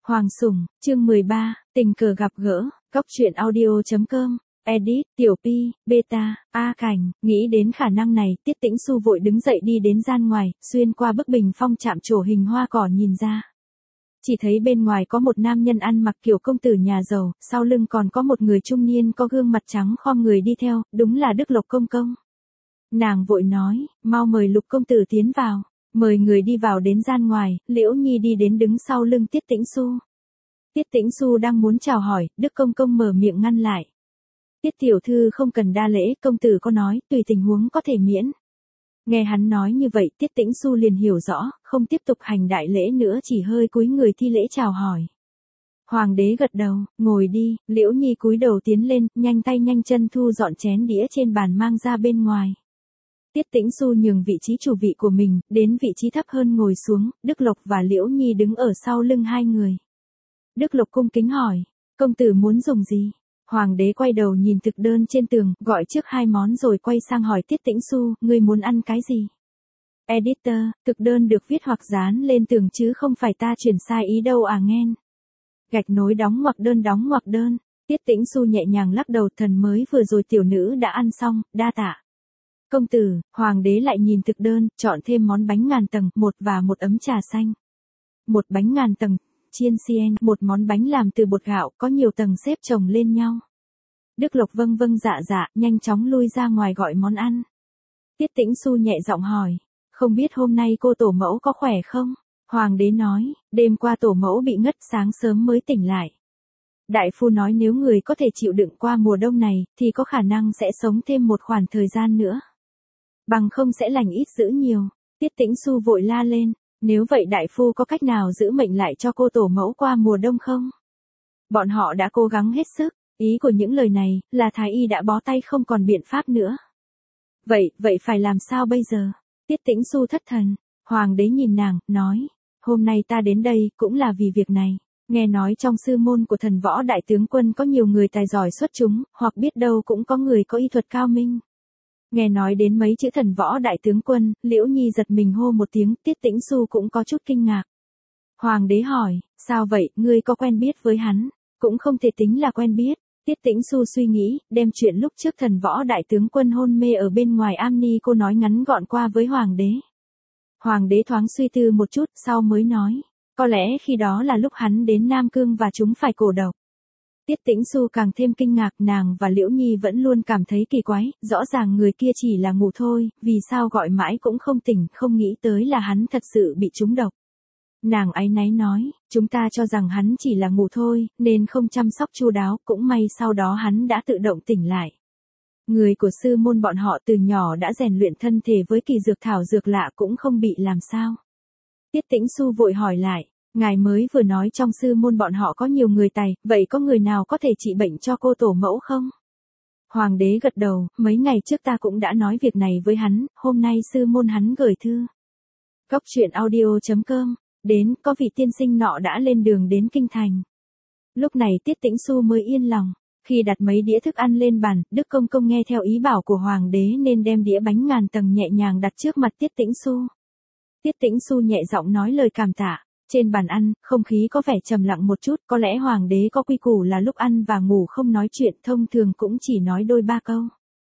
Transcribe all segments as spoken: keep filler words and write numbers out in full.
Hoàng Sủng, chương mười ba, tình cờ gặp gỡ, Cóc truyện audio chấm com, edit, Tiểu Pi, Beta, A Cảnh, nghĩ đến khả năng này, Tiết Tĩnh Xu vội đứng dậy đi đến gian ngoài, xuyên qua bức bình phong chạm trổ hình hoa cỏ nhìn ra. Chỉ thấy bên ngoài có một nam nhân ăn mặc kiểu công tử nhà giàu, sau lưng còn có một người trung niên có gương mặt trắng khom người đi theo, đúng là Đức Lộc công công. Nàng vội nói, mau mời Lục công tử tiến vào. Mời người đi vào đến gian ngoài, Liễu Nhi đi đến đứng sau lưng Tiết Tĩnh Xu. Tiết Tĩnh Xu đang muốn chào hỏi, Đức công công mở miệng ngăn lại. Tiết tiểu thư không cần đa lễ, công tử có nói, tùy tình huống có thể miễn. Nghe hắn nói như vậy, Tiết Tĩnh Xu liền hiểu rõ, không tiếp tục hành đại lễ nữa, chỉ hơi cúi người thi lễ chào hỏi. Hoàng đế gật đầu, ngồi đi. Liễu Nhi cúi đầu tiến lên, nhanh tay nhanh chân thu dọn chén đĩa trên bàn mang ra bên ngoài. Tiết Tĩnh Xu nhường vị trí chủ vị của mình, đến vị trí thấp hơn ngồi xuống, Đức Lộc và Liễu Nhi đứng ở sau lưng hai người. Đức Lộc cung kính hỏi, công tử muốn dùng gì? Hoàng đế quay đầu nhìn thực đơn trên tường, gọi trước hai món rồi quay sang hỏi Tiết Tĩnh Xu, ngươi muốn ăn cái gì? Editor, thực đơn được viết hoặc dán lên tường chứ không phải ta chuyển sai ý đâu à nghen. Gạch nối đóng ngoặc đơn đóng ngoặc đơn. Tiết Tĩnh Xu nhẹ nhàng lắc đầu, thần mới vừa rồi tiểu nữ đã ăn xong, đa tạ. Công tử, hoàng đế lại nhìn thực đơn, chọn thêm món bánh ngàn tầng, một và một ấm trà xanh. Một bánh ngàn tầng, chiên xiên, một món bánh làm từ bột gạo, có nhiều tầng xếp chồng lên nhau. Đức Lộc vâng vâng dạ dạ, nhanh chóng lui ra ngoài gọi món ăn. Tiết Tĩnh Xu nhẹ giọng hỏi, không biết hôm nay cô tổ mẫu có khỏe không? Hoàng đế nói, đêm qua tổ mẫu bị ngất, sáng sớm mới tỉnh lại. Đại phu nói nếu người có thể chịu đựng qua mùa đông này, thì có khả năng sẽ sống thêm một khoảng thời gian nữa. Bằng không sẽ lành ít dữ nhiều. Tiết Tĩnh Xu vội la lên, nếu vậy đại phu có cách nào giữ mệnh lại cho cô tổ mẫu qua mùa đông không? Bọn họ đã cố gắng hết sức, ý của những lời này, là thái y đã bó tay không còn biện pháp nữa. Vậy, vậy phải làm sao bây giờ? Tiết Tĩnh Xu thất thần, hoàng đế nhìn nàng, nói, hôm nay ta đến đây, cũng là vì việc này. Nghe nói trong sư môn của thần võ đại tướng quân có nhiều người tài giỏi xuất chúng, hoặc biết đâu cũng có người có y thuật cao minh. Nghe nói đến mấy chữ thần võ đại tướng quân, Liễu Nhi giật mình hô một tiếng, Tiết Tĩnh Xu cũng có chút kinh ngạc. Hoàng đế hỏi, sao vậy, ngươi có quen biết với hắn? Cũng không thể tính là quen biết. Tiết Tĩnh Xu suy nghĩ, đem chuyện lúc trước thần võ đại tướng quân hôn mê ở bên ngoài am ni cô nói ngắn gọn qua với hoàng đế. Hoàng đế thoáng suy tư một chút, sau mới nói, có lẽ khi đó là lúc hắn đến Nam Cương và chúng phải cổ độc. Tiết Tĩnh Xu càng thêm kinh ngạc, nàng và Liễu Nhi vẫn luôn cảm thấy kỳ quái, rõ ràng người kia chỉ là ngủ thôi, vì sao gọi mãi cũng không tỉnh, không nghĩ tới là hắn thật sự bị trúng độc. Nàng áy náy nói, chúng ta cho rằng hắn chỉ là ngủ thôi, nên không chăm sóc chu đáo, cũng may sau đó hắn đã tự động tỉnh lại. Người của sư môn bọn họ từ nhỏ đã rèn luyện thân thể với kỳ dược thảo dược lạ cũng không bị làm sao. Tiết Tĩnh Xu vội hỏi lại, ngài mới vừa nói trong sư môn bọn họ có nhiều người tài, vậy có người nào có thể trị bệnh cho cô tổ mẫu không? Hoàng đế gật đầu, mấy ngày trước ta cũng đã nói việc này với hắn, hôm nay sư môn hắn gửi thư. Cóc truyện audio chấm com, đến, có vị tiên sinh nọ đã lên đường đến kinh thành. Lúc này Tiết Tĩnh Xu mới yên lòng, khi đặt mấy đĩa thức ăn lên bàn, Đức công công nghe theo ý bảo của hoàng đế nên đem đĩa bánh ngàn tầng nhẹ nhàng đặt trước mặt Tiết Tĩnh Xu. Tiết Tĩnh Xu nhẹ giọng nói lời cảm tạ. Trên bàn ăn, không khí có vẻ trầm lặng một chút, có lẽ hoàng đế có quy củ là lúc ăn và ngủ không nói chuyện, thông thường cũng chỉ nói đôi ba câu.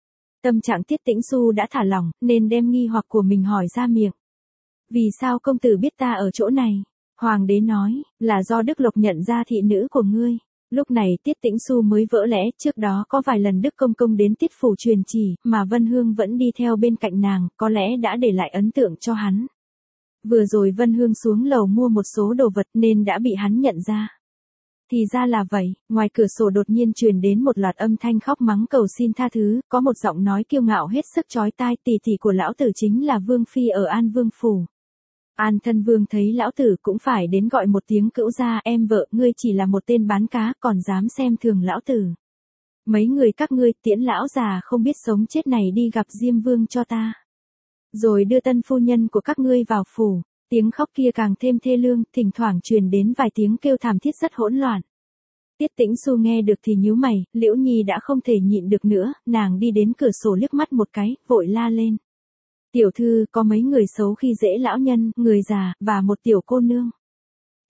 Tâm trạng Tiết Tĩnh Xu đã thả lỏng, nên đem nghi hoặc của mình hỏi ra miệng. Vì sao công tử biết ta ở chỗ này? Hoàng đế nói, là do Đức Lộc nhận ra thị nữ của ngươi. Lúc này Tiết Tĩnh Xu mới vỡ lẽ, trước đó có vài lần Đức công công đến Tiết phủ truyền chỉ, mà Vân Hương vẫn đi theo bên cạnh nàng, có lẽ đã để lại ấn tượng cho hắn. Vừa rồi Vân Hương xuống lầu mua một số đồ vật nên đã bị hắn nhận ra. Thì ra là vậy, ngoài cửa sổ đột nhiên truyền đến một loạt âm thanh khóc mắng cầu xin tha thứ, có một giọng nói kiêu ngạo hết sức chói tai, tỷ tỷ của lão tử chính là Vương Phi ở An Vương Phủ. An thân vương thấy lão tử cũng phải đến gọi một tiếng cữu gia, em vợ, ngươi chỉ là một tên bán cá, còn dám xem thường lão tử. Mấy người các ngươi tiễn lão già không biết sống chết này đi gặp Diêm Vương cho ta. Rồi đưa tân phu nhân của các ngươi vào phủ. Tiếng khóc kia càng thêm thê lương, thỉnh thoảng truyền đến vài tiếng kêu thảm thiết rất hỗn loạn. Tiết Tĩnh Xu nghe được thì nhíu mày, Liễu Nhi đã không thể nhịn được nữa, nàng đi đến cửa sổ liếc mắt một cái, vội la lên. Tiểu thư, có mấy người xấu khi dễ lão nhân, người già, và một tiểu cô nương.